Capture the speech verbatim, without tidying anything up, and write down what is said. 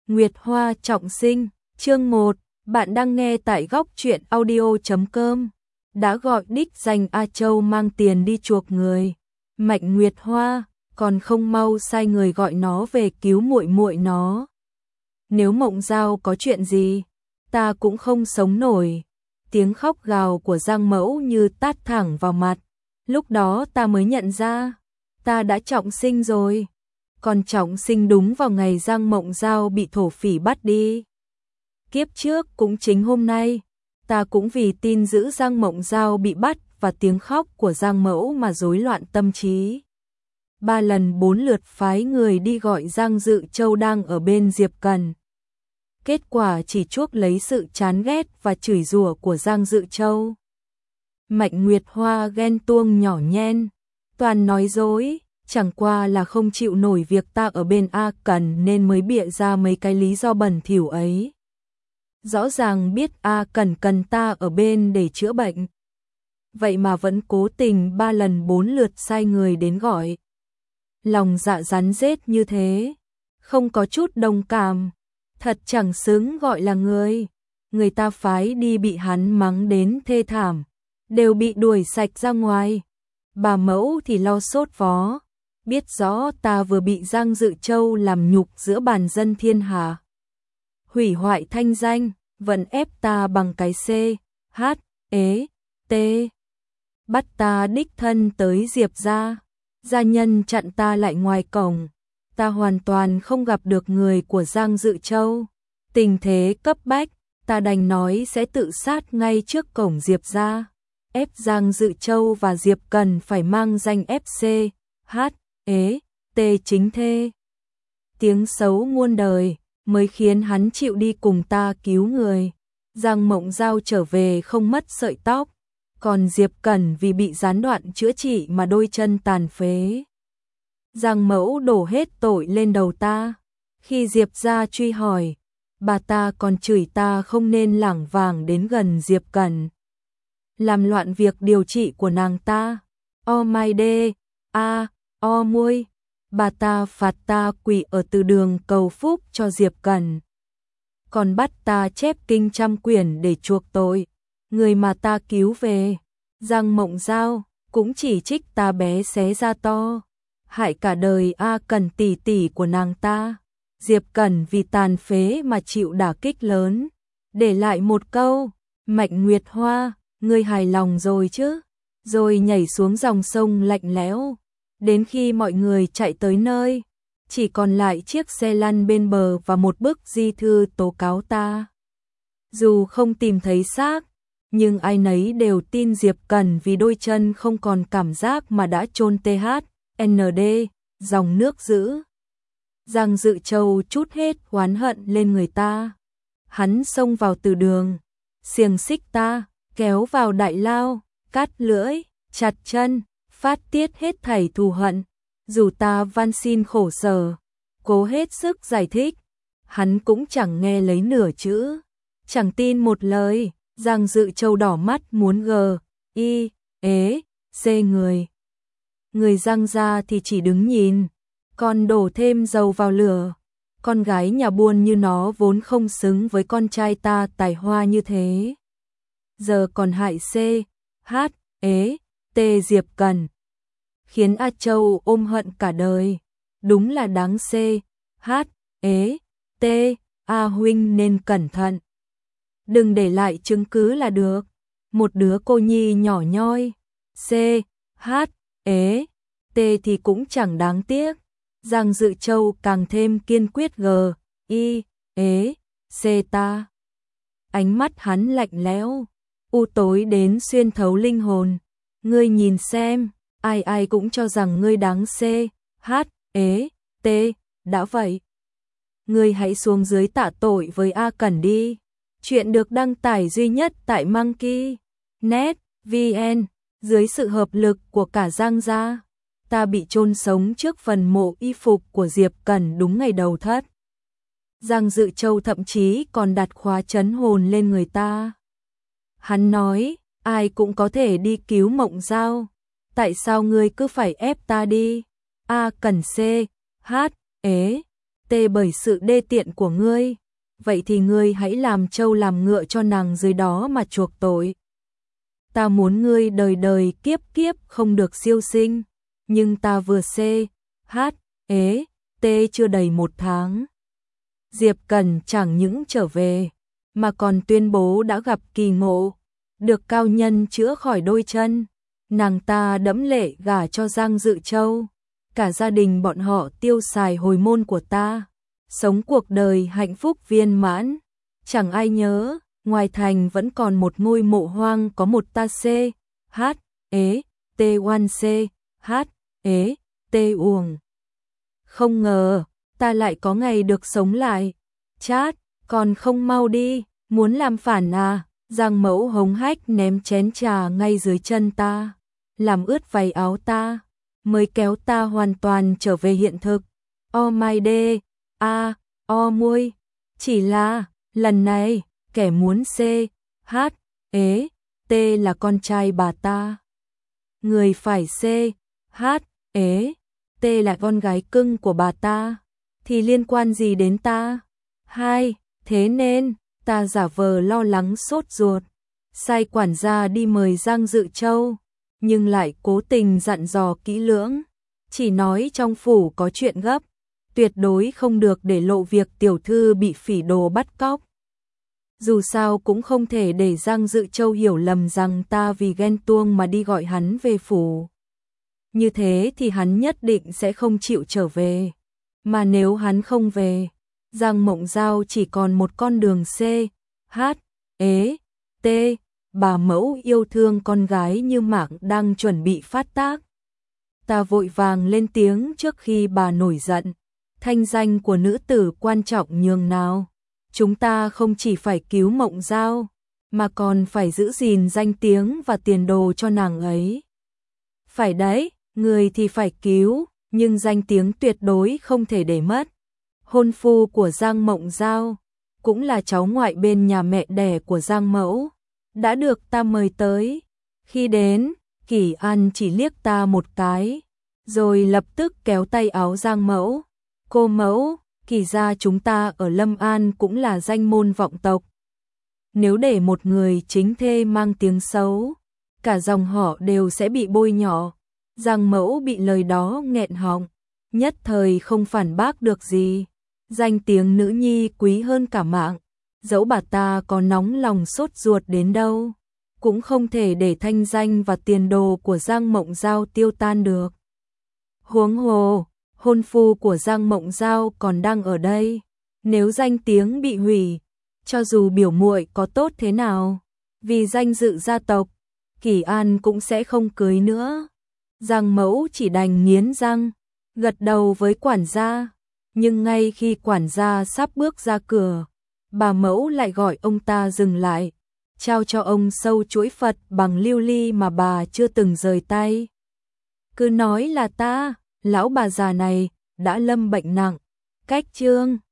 Nguyệt Hoa trọng sinh, chương một, bạn đang nghe tại góc truyện audio chấm com. Đã gọi đích danh A Châu mang tiền đi chuộc người. Mạnh Nguyệt Hoa, còn không mau sai người gọi nó về cứu muội muội nó. Nếu Mộng Giao có chuyện gì, ta cũng không sống nổi. Tiếng khóc gào của Giang Mẫu như tát thẳng vào mặt. Lúc đó ta mới nhận ra, ta đã trọng sinh rồi. Còn trọng sinh đúng vào ngày Giang Mộng Giao bị thổ phỉ bắt đi. Kiếp trước cũng chính hôm nay, ta cũng vì tin giữ Giang Mộng Giao bị bắt và tiếng khóc của Giang Mẫu mà rối loạn tâm trí. Ba lần bốn lượt phái người đi gọi Giang Dự Châu đang ở bên Diệp Cần. Kết quả chỉ chuốc lấy sự chán ghét và chửi rủa của Giang Dự Châu. Mạnh Nguyệt Hoa ghen tuông nhỏ nhen, toàn nói dối, chẳng qua là không chịu nổi việc ta ở bên A Cần nên mới bịa ra mấy cái lý do bẩn thỉu ấy. Rõ ràng biết A Cần cần ta ở bên để chữa bệnh, vậy mà vẫn cố tình ba lần bốn lượt sai người đến gọi. Lòng dạ rắn rết như thế, không có chút đồng cảm, thật chẳng xứng gọi là người. Người ta phái đi bị hắn mắng đến thê thảm, đều bị đuổi sạch ra ngoài. Bà Mẫu thì lo sốt vó, biết rõ ta vừa bị Giang Dự Châu làm nhục giữa bàn dân thiên hạ, hủy hoại thanh danh, vẫn ép ta bằng cái C, H, ế, T. Bắt ta đích thân tới Diệp gia, gia nhân chặn ta lại ngoài cổng. Ta hoàn toàn không gặp được người của Giang Dự Châu. Tình thế cấp bách, ta đành nói sẽ tự sát ngay trước cổng Diệp gia, ép Giang Dự Châu và Diệp Cần phải mang danh ép xê, H, ế, T chính thê. Tiếng xấu muôn đời mới khiến hắn chịu đi cùng ta cứu người. Giang Mộng Giao trở về không mất sợi tóc, còn Diệp Cần vì bị gián đoạn chữa trị mà đôi chân tàn phế. Giang Mẫu đổ hết tội lên đầu ta. Khi Diệp gia truy hỏi, bà ta còn chửi ta không nên lảng vảng đến gần Diệp Cần, làm loạn việc điều trị của nàng ta. O my đê, a, o muôi. Bà ta phạt ta quỳ ở từ đường cầu phúc cho Diệp Cần, còn bắt ta chép kinh trăm quyển để chuộc tội người mà ta cứu về. Giang Mộng Giao cũng chỉ trích ta bé xé ra to, hại cả đời A Cần tỷ tỷ của nàng ta. Diệp Cần vì tàn phế mà chịu đả kích lớn, để lại một câu: Mạnh Nguyệt Hoa, ngươi hài lòng rồi chứ? Rồi nhảy xuống dòng sông lạnh lẽo. Đến khi mọi người chạy tới nơi, chỉ còn lại chiếc xe lăn bên bờ và một bức di thư tố cáo ta. Dù không tìm thấy xác, nhưng ai nấy đều tin Diệp Cần vì đôi chân không còn cảm giác mà đã chôn tê hát en đê, dòng nước dữ. Giang Dự Châu trút hết oán hận lên người ta. Hắn xông vào từ đường, xiềng xích ta, kéo vào đại lao, cắt lưỡi, chặt chân, phát tiết hết thảy thù hận. Dù ta van xin khổ sở, cố hết sức giải thích, hắn cũng chẳng nghe lấy nửa chữ, chẳng tin một lời. Giang Dự Châu đỏ mắt muốn gờ, y, ế, xê người. Người Giang gia thì chỉ đứng nhìn, còn đổ thêm dầu vào lửa. Con gái nhà buôn như nó vốn không xứng với con trai ta tài hoa như thế, giờ còn hại C, H, ế, T Diệp Cần, khiến A Châu ôm hận cả đời. Đúng là đáng C, H, ế, T, A huynh nên cẩn thận, đừng để lại chứng cứ là được. Một đứa cô nhi nhỏ nhoi, C, H, ế, T thì cũng chẳng đáng tiếc. Giang Dự Châu càng thêm kiên quyết g, y, ế, c ta. Ánh mắt hắn lạnh lẽo, u tối đến xuyên thấu linh hồn. Ngươi nhìn xem, ai ai cũng cho rằng ngươi đáng C, H, ế, T, đã vậy, ngươi hãy xuống dưới tạ tội với A Cần đi. Chuyện được đăng tải duy nhất tại Monkey net vn, dưới sự hợp lực của cả Giang gia. Ta bị chôn sống trước phần mộ y phục của Diệp Cần đúng ngày đầu thất. Giang Dự Châu thậm chí còn đặt khóa trấn hồn lên người ta. Hắn nói, ai cũng có thể đi cứu Mộng Giao, tại sao ngươi cứ phải ép ta đi? A Cần C, H, ế, tê bởi sự đê tiện của ngươi. Vậy thì ngươi hãy làm trâu làm ngựa cho nàng dưới đó mà chuộc tội. Ta muốn ngươi đời đời kiếp kiếp không được siêu sinh, nhưng ta vừa c, h, ế, t chưa đầy một tháng. Diệp Cẩn chẳng những trở về, mà còn tuyên bố đã gặp kỳ ngộ, được cao nhân chữa khỏi đôi chân. Nàng ta đẫm lệ gả cho Giang Dự Châu, cả gia đình bọn họ tiêu xài hồi môn của ta, sống cuộc đời hạnh phúc viên mãn. Chẳng ai nhớ, ngoài thành vẫn còn một ngôi mộ hoang có một ta c, h, ế, t oan c, h, ế, t uồng. Không ngờ, ta lại có ngày được sống lại. Chát, còn không mau đi, muốn làm phản à? Giang Mẫu hống hách ném chén trà ngay dưới chân ta, làm ướt váy áo ta, mới kéo ta hoàn toàn trở về hiện thực. Oh my day, a, o muôi, chỉ là, lần này, kẻ muốn c, h, ế, t là con trai bà ta. Người phải c, h, ế, t là con gái cưng của bà ta, thì liên quan gì đến ta? Hai, thế nên, ta giả vờ lo lắng sốt ruột, sai quản gia đi mời Giang Dự Châu, nhưng lại cố tình dặn dò kỹ lưỡng, chỉ nói trong phủ có chuyện gấp, tuyệt đối không được để lộ việc tiểu thư bị phỉ đồ bắt cóc. Dù sao cũng không thể để Giang Dự Châu hiểu lầm rằng ta vì ghen tuông mà đi gọi hắn về phủ. Như thế thì hắn nhất định sẽ không chịu trở về. Mà nếu hắn không về, Giang Mộng Giao chỉ còn một con đường c, h, ế, t. Bà mẫu yêu thương con gái như mạng đang chuẩn bị phát tác. Ta vội vàng lên tiếng trước khi bà nổi giận. Thanh danh của nữ tử quan trọng nhường nào. Chúng ta không chỉ phải cứu Mộng Giao, mà còn phải giữ gìn danh tiếng và tiền đồ cho nàng ấy. Phải đấy, người thì phải cứu, nhưng danh tiếng tuyệt đối không thể để mất. Hôn phu của Giang Mộng Giao, cũng là cháu ngoại bên nhà mẹ đẻ của Giang Mẫu, đã được ta mời tới. Khi đến, Kỳ An chỉ liếc ta một cái, rồi lập tức kéo tay áo Giang Mẫu. Cô Mẫu, Kỳ gia chúng ta ở Lâm An cũng là danh môn vọng tộc. Nếu để một người chính thê mang tiếng xấu, cả dòng họ đều sẽ bị bôi nhọ. Giang Mẫu bị lời đó nghẹn họng, nhất thời không phản bác được gì. Danh tiếng nữ nhi quý hơn cả mạng, dẫu bà ta có nóng lòng sốt ruột đến đâu, cũng không thể để thanh danh và tiền đồ của Giang Mộng Giao tiêu tan được. Huống hồ, hôn phu của Giang Mộng Giao còn đang ở đây, nếu danh tiếng bị hủy, cho dù biểu muội có tốt thế nào, vì danh dự gia tộc, Kỳ An cũng sẽ không cưới nữa. Giang Mẫu chỉ đành nghiến răng, gật đầu với quản gia, nhưng ngay khi quản gia sắp bước ra cửa, bà Mẫu lại gọi ông ta dừng lại, trao cho ông sâu chuỗi Phật bằng lưu ly mà bà chưa từng rời tay. Cứ nói là ta, lão bà già này, đã lâm bệnh nặng, cách chương.